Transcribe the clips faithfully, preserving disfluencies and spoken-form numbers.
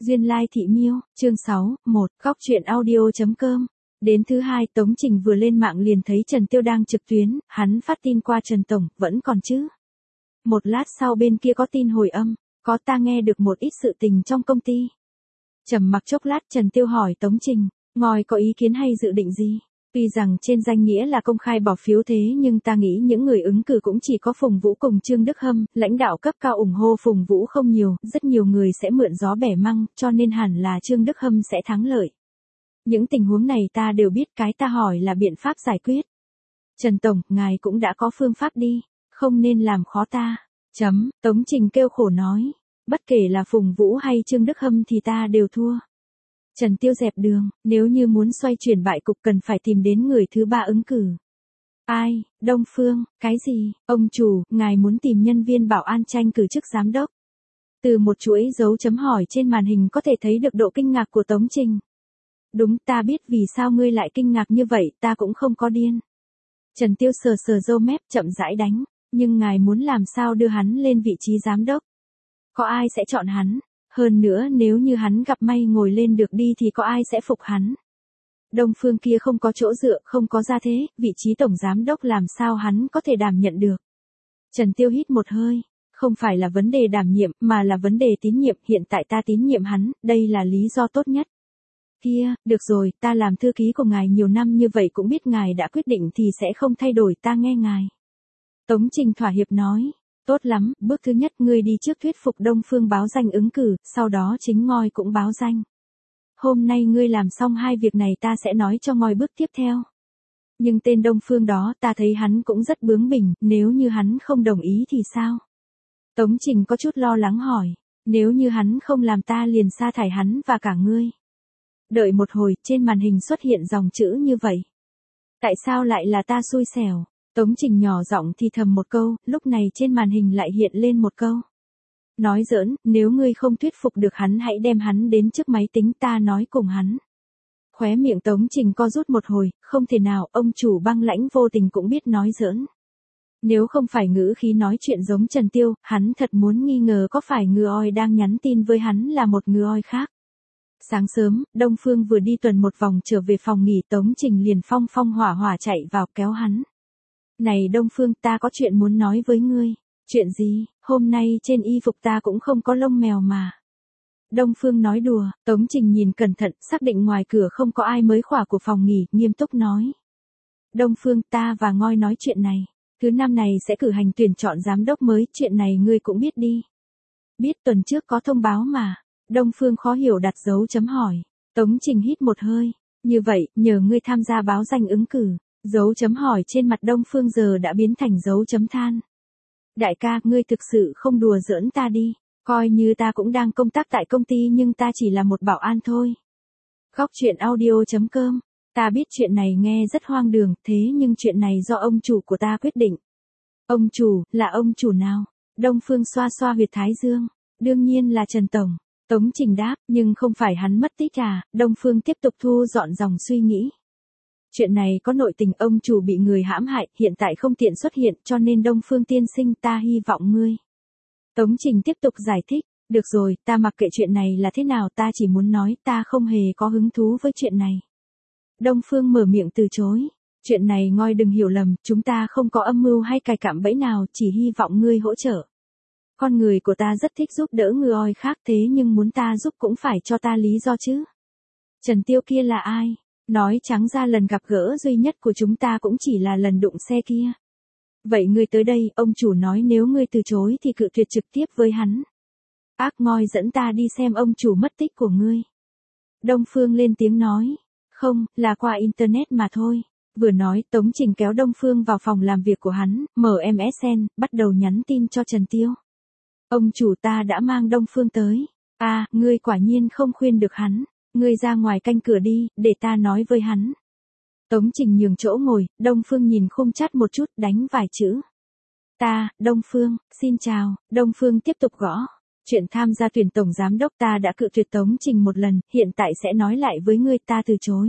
Duyên Lai Thị Miêu, chương sáu, một, góc truyện audio chấm com. Đến thứ hai, Tống Trình vừa lên mạng liền thấy Trần Tiêu đang trực tuyến, hắn phát tin qua Trần Tổng, vẫn còn chứ. Một lát sau bên kia có tin hồi âm, có ta nghe được một ít sự tình trong công ty. Trầm mặc chốc lát Trần Tiêu hỏi Tống Trình, ngài có ý kiến hay dự định gì? Tuy rằng trên danh nghĩa là công khai bỏ phiếu thế nhưng ta nghĩ những người ứng cử cũng chỉ có Phùng Vũ cùng Trương Đức Hâm, lãnh đạo cấp cao ủng hộ Phùng Vũ không nhiều, rất nhiều người sẽ mượn gió bẻ măng, cho nên hẳn là Trương Đức Hâm sẽ thắng lợi. Những tình huống này ta đều biết, cái ta hỏi là biện pháp giải quyết. Trần Tổng, ngài cũng đã có phương pháp đi, không nên làm khó ta. Chấm, Tống Trình kêu khổ nói, bất kể là Phùng Vũ hay Trương Đức Hâm thì ta đều thua. Trần Tiêu dẹp đường, nếu như muốn xoay chuyển bại cục cần phải tìm đến người thứ ba ứng cử. Ai, Đông Phương, cái gì, ông chủ, ngài muốn tìm nhân viên bảo an tranh cử chức giám đốc. Từ một chuỗi dấu chấm hỏi trên màn hình có thể thấy được độ kinh ngạc của Tống Trình. Đúng, ta biết vì sao ngươi lại kinh ngạc như vậy, ta cũng không có điên. Trần Tiêu sờ sờ râu mép chậm rãi đánh, nhưng ngài muốn làm sao đưa hắn lên vị trí giám đốc? Có ai sẽ chọn hắn? Hơn nữa nếu như hắn gặp may ngồi lên được đi thì có ai sẽ phục hắn? Đông Phương kia không có chỗ dựa, không có gia thế, vị trí tổng giám đốc làm sao hắn có thể đảm nhận được? Trần Tiêu hít một hơi, không phải là vấn đề đảm nhiệm, mà là vấn đề tín nhiệm, hiện tại ta tín nhiệm hắn, đây là lý do tốt nhất. Kia, được rồi, ta làm thư ký của ngài nhiều năm như vậy cũng biết ngài đã quyết định thì sẽ không thay đổi, ta nghe ngài. Tống Trình thỏa hiệp nói. Tốt lắm, bước thứ nhất ngươi đi trước thuyết phục Đông Phương báo danh ứng cử, sau đó chính ngôi cũng báo danh. Hôm nay ngươi làm xong hai việc này ta sẽ nói cho ngôi bước tiếp theo. Nhưng tên Đông Phương đó ta thấy hắn cũng rất bướng bỉnh, nếu như hắn không đồng ý thì sao? Tống Trình có chút lo lắng hỏi, nếu như hắn không làm ta liền sa thải hắn và cả ngươi. Đợi một hồi, trên màn hình xuất hiện dòng chữ như vậy. Tại sao lại là ta xui xẻo? Tống Trình nhỏ giọng thì thầm một câu, lúc này trên màn hình lại hiện lên một câu. Nói giỡn, nếu ngươi không thuyết phục được hắn hãy đem hắn đến trước máy tính ta nói cùng hắn. Khóe miệng Tống Trình co rút một hồi, không thể nào, ông chủ băng lãnh vô tình cũng biết nói giỡn. Nếu không phải ngữ khí nói chuyện giống Trần Tiêu, hắn thật muốn nghi ngờ có phải ngư oi đang nhắn tin với hắn là một ngư oi khác. Sáng sớm, Đông Phương vừa đi tuần một vòng trở về phòng nghỉ, Tống Trình liền phong phong hỏa hỏa chạy vào kéo hắn. Này Đông Phương, ta có chuyện muốn nói với ngươi. Chuyện gì? Hôm nay trên y phục ta cũng không có lông mèo mà. Đông Phương nói đùa, Tống Trình nhìn cẩn thận, xác định ngoài cửa không có ai mới khỏa của phòng nghỉ, nghiêm túc nói. Đông Phương, ta và ngôi nói chuyện này. Thứ năm này sẽ cử hành tuyển chọn giám đốc mới, chuyện này ngươi cũng biết đi. Biết, tuần trước có thông báo mà. Đông Phương khó hiểu đặt dấu chấm hỏi. Tống Trình hít một hơi. Như vậy, nhờ ngươi tham gia báo danh ứng cử. Dấu chấm hỏi trên mặt Đông Phương giờ đã biến thành dấu chấm than. Đại ca, ngươi thực sự không đùa giỡn ta đi. Coi như ta cũng đang công tác tại công ty nhưng ta chỉ là một bảo an thôi. Góc truyện audio chấm com. Ta biết chuyện này nghe rất hoang đường, thế nhưng chuyện này do ông chủ của ta quyết định. Ông chủ, là ông chủ nào? Đông Phương xoa xoa huyệt thái dương. Đương nhiên là Trần Tổng. Tống Trình đáp, nhưng không phải hắn mất tích à? Đông Phương tiếp tục thu dọn dòng suy nghĩ. Chuyện này có nội tình, ông chủ bị người hãm hại, hiện tại không tiện xuất hiện, cho nên Đông Phương tiên sinh ta hy vọng ngươi. Tống Trình tiếp tục giải thích, được rồi, ta mặc kệ chuyện này là thế nào, ta chỉ muốn nói ta không hề có hứng thú với chuyện này. Đông Phương mở miệng từ chối, chuyện này ngôi đừng hiểu lầm, chúng ta không có âm mưu hay cài cạm bẫy nào, chỉ hy vọng ngươi hỗ trợ. Con người của ta rất thích giúp đỡ người oi khác thế nhưng muốn ta giúp cũng phải cho ta lý do chứ. Trần Tiêu kia là ai? Nói trắng ra lần gặp gỡ duy nhất của chúng ta cũng chỉ là lần đụng xe kia. Vậy ngươi tới đây, ông chủ nói nếu ngươi từ chối thì cự tuyệt trực tiếp với hắn. Ác ngoi dẫn ta đi xem ông chủ mất tích của ngươi. Đông Phương lên tiếng nói. Không, là qua internet mà thôi. Vừa nói, Tống Trình kéo Đông Phương vào phòng làm việc của hắn, mở em ét en, bắt đầu nhắn tin cho Trần Tiêu. Ông chủ ta đã mang Đông Phương tới. À, ngươi quả nhiên không khuyên được hắn. Ngươi ra ngoài canh cửa đi, để ta nói với hắn. Tống Trình nhường chỗ ngồi, Đông Phương nhìn khung chat một chút, đánh vài chữ. Ta, Đông Phương, xin chào. Đông Phương tiếp tục gõ. Chuyện tham gia tuyển tổng giám đốc ta đã cự tuyệt Tống Trình một lần, hiện tại sẽ nói lại với ngươi, ta từ chối.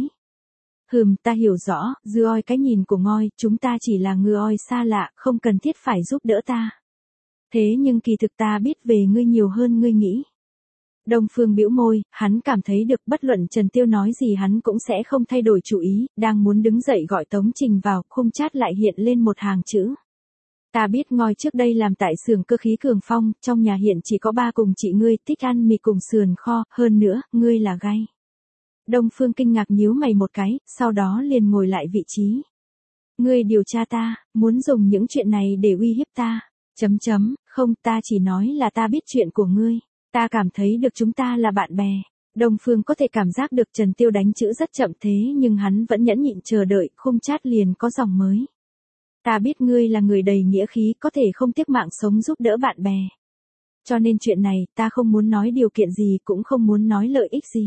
Hừm, ta hiểu rõ, dư oi cái nhìn của ngôi, chúng ta chỉ là ngư oi xa lạ, không cần thiết phải giúp đỡ ta. Thế nhưng kỳ thực ta biết về ngươi nhiều hơn ngươi nghĩ. Đông Phương bĩu môi, hắn cảm thấy được bất luận Trần Tiêu nói gì hắn cũng sẽ không thay đổi chủ ý, đang muốn đứng dậy gọi Tống Trình vào, khung chat lại hiện lên một hàng chữ. Ta biết ngoi trước đây làm tại xưởng cơ khí Cường Phong, trong nhà hiện chỉ có ba cùng chị ngươi, thích ăn mì cùng sườn kho, hơn nữa, ngươi là gay. Đông Phương kinh ngạc nhíu mày một cái, sau đó liền ngồi lại vị trí. Ngươi điều tra ta, muốn dùng những chuyện này để uy hiếp ta. Chấm chấm, không, ta chỉ nói là ta biết chuyện của ngươi. Ta cảm thấy được chúng ta là bạn bè. Đông Phương có thể cảm giác được Trần Tiêu đánh chữ rất chậm thế nhưng hắn vẫn nhẫn nhịn chờ đợi, khung chat liền có dòng mới. Ta biết ngươi là người đầy nghĩa khí, có thể không tiếc mạng sống giúp đỡ bạn bè. Cho nên chuyện này, ta không muốn nói điều kiện gì, cũng không muốn nói lợi ích gì.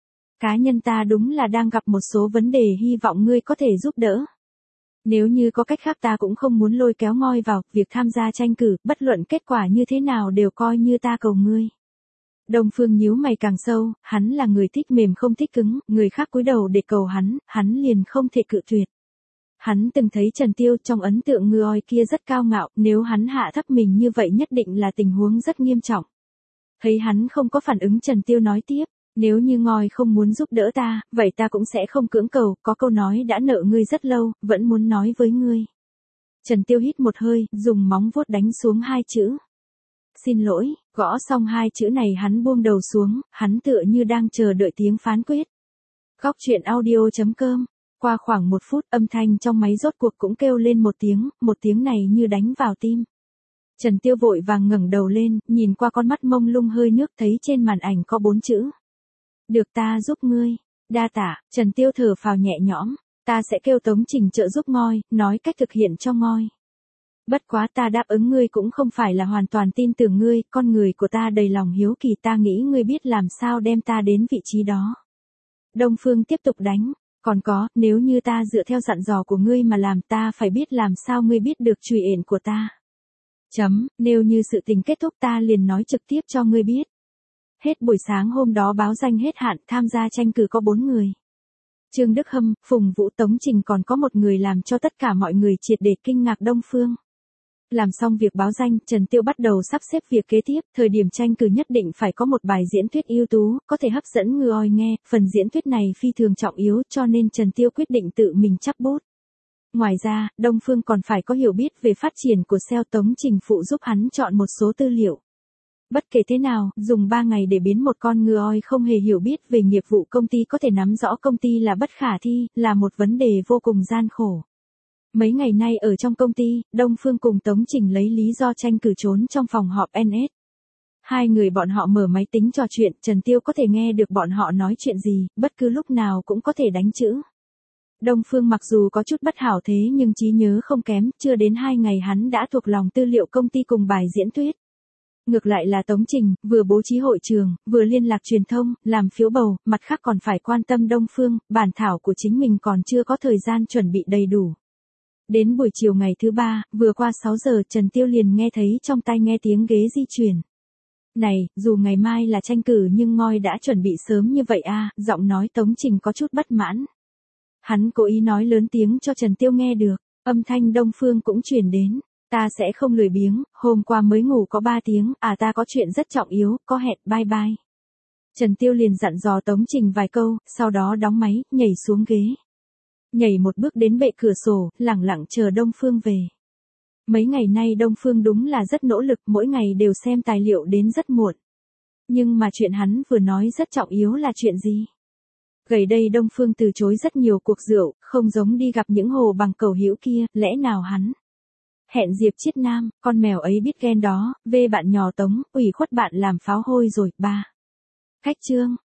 Cá nhân ta đúng là đang gặp một số vấn đề hy vọng ngươi có thể giúp đỡ. Nếu như có cách khác ta cũng không muốn lôi kéo ngoi vào, việc tham gia tranh cử, bất luận kết quả như thế nào đều coi như ta cầu ngươi. Đông Phương nhíu mày càng sâu, hắn là người thích mềm không thích cứng, người khác cúi đầu để cầu hắn, hắn liền không thể cự tuyệt. Hắn từng thấy Trần Tiêu trong ấn tượng người kia rất cao ngạo, nếu hắn hạ thấp mình như vậy nhất định là tình huống rất nghiêm trọng. Thấy hắn không có phản ứng Trần Tiêu nói tiếp, nếu như ngoi không muốn giúp đỡ ta, vậy ta cũng sẽ không cưỡng cầu, có câu nói đã nợ ngươi rất lâu, vẫn muốn nói với ngươi. Trần Tiêu hít một hơi, dùng móng vuốt đánh xuống hai chữ. Xin lỗi, gõ xong hai chữ này hắn buông đầu xuống, hắn tựa như đang chờ đợi tiếng phán quyết. Góc truyện audio chấm com. Qua khoảng một phút, âm thanh trong máy rốt cuộc cũng kêu lên một tiếng, một tiếng này như đánh vào tim. Trần Tiêu vội vàng ngẩng đầu lên, nhìn qua con mắt mông lung hơi nước thấy trên màn ảnh có bốn chữ. Được ta giúp ngươi. Đa tả, Trần Tiêu thở phào nhẹ nhõm, ta sẽ kêu Tống Trình trợ giúp ngoi, nói cách thực hiện cho ngoi. Bất quá ta đáp ứng ngươi cũng không phải là hoàn toàn tin tưởng ngươi, con người của ta đầy lòng hiếu kỳ, ta nghĩ ngươi biết làm sao đem ta đến vị trí đó. Đông Phương tiếp tục đánh, còn có, nếu như ta dựa theo dặn dò của ngươi mà làm ta phải biết làm sao ngươi biết được chùy ển của ta. Chấm, nếu như sự tình kết thúc ta liền nói trực tiếp cho ngươi biết. Hết buổi sáng hôm đó báo danh hết hạn, tham gia tranh cử có bốn người. Trương Đức Hâm, Phùng Vũ, Tống Trình, còn có một người làm cho tất cả mọi người triệt để kinh ngạc. Đông Phương. Làm xong việc báo danh, Trần Tiêu bắt đầu sắp xếp việc kế tiếp, thời điểm tranh cử nhất định phải có một bài diễn thuyết ưu tú, có thể hấp dẫn người nghe, phần diễn thuyết này phi thường trọng yếu cho nên Trần Tiêu quyết định tự mình chắp bút. Ngoài ra, Đông Phương còn phải có hiểu biết về phát triển của ét e o, Tống Trình phụ giúp hắn chọn một số tư liệu. Bất kể thế nào, dùng ba ngày để biến một con người không hề hiểu biết về nghiệp vụ công ty có thể nắm rõ công ty là bất khả thi, là một vấn đề vô cùng gian khổ. Mấy ngày nay ở trong công ty, Đông Phương cùng Tống Trình lấy lý do tranh cử trốn trong phòng họp en ét. Hai người bọn họ mở máy tính trò chuyện, Trần Tiêu có thể nghe được bọn họ nói chuyện gì, bất cứ lúc nào cũng có thể đánh chữ. Đông Phương mặc dù có chút bất hảo thế nhưng trí nhớ không kém, chưa đến hai ngày hắn đã thuộc lòng tư liệu công ty cùng bài diễn thuyết. Ngược lại là Tống Trình, vừa bố trí hội trường, vừa liên lạc truyền thông, làm phiếu bầu, mặt khác còn phải quan tâm Đông Phương, bản thảo của chính mình còn chưa có thời gian chuẩn bị đầy đủ. Đến buổi chiều ngày thứ ba, vừa qua sáu giờ, Trần Tiêu liền nghe thấy trong tai nghe tiếng ghế di chuyển. Này, dù ngày mai là tranh cử nhưng ngoi đã chuẩn bị sớm như vậy à, giọng nói Tống Trình có chút bất mãn. Hắn cố ý nói lớn tiếng cho Trần Tiêu nghe được, âm thanh Đông Phương cũng truyền đến. Ta sẽ không lười biếng, hôm qua mới ngủ có ba tiếng, à ta có chuyện rất trọng yếu, có hẹn, bye bye. Trần Tiêu liền dặn dò Tống Trình vài câu, sau đó đóng máy, nhảy xuống ghế. Nhảy một bước đến bệ cửa sổ, lẳng lặng chờ Đông Phương về. Mấy ngày nay Đông Phương đúng là rất nỗ lực, mỗi ngày đều xem tài liệu đến rất muộn. Nhưng mà chuyện hắn vừa nói rất trọng yếu là chuyện gì? Gần đây Đông Phương từ chối rất nhiều cuộc rượu, không giống đi gặp những hồ bằng cầu hữu kia, lẽ nào hắn hẹn Diệp Chiết Nam, con mèo ấy biết ghen đó, vê bạn nhỏ Tống, ủy khuất bạn làm pháo hôi rồi, ba. Khách trương.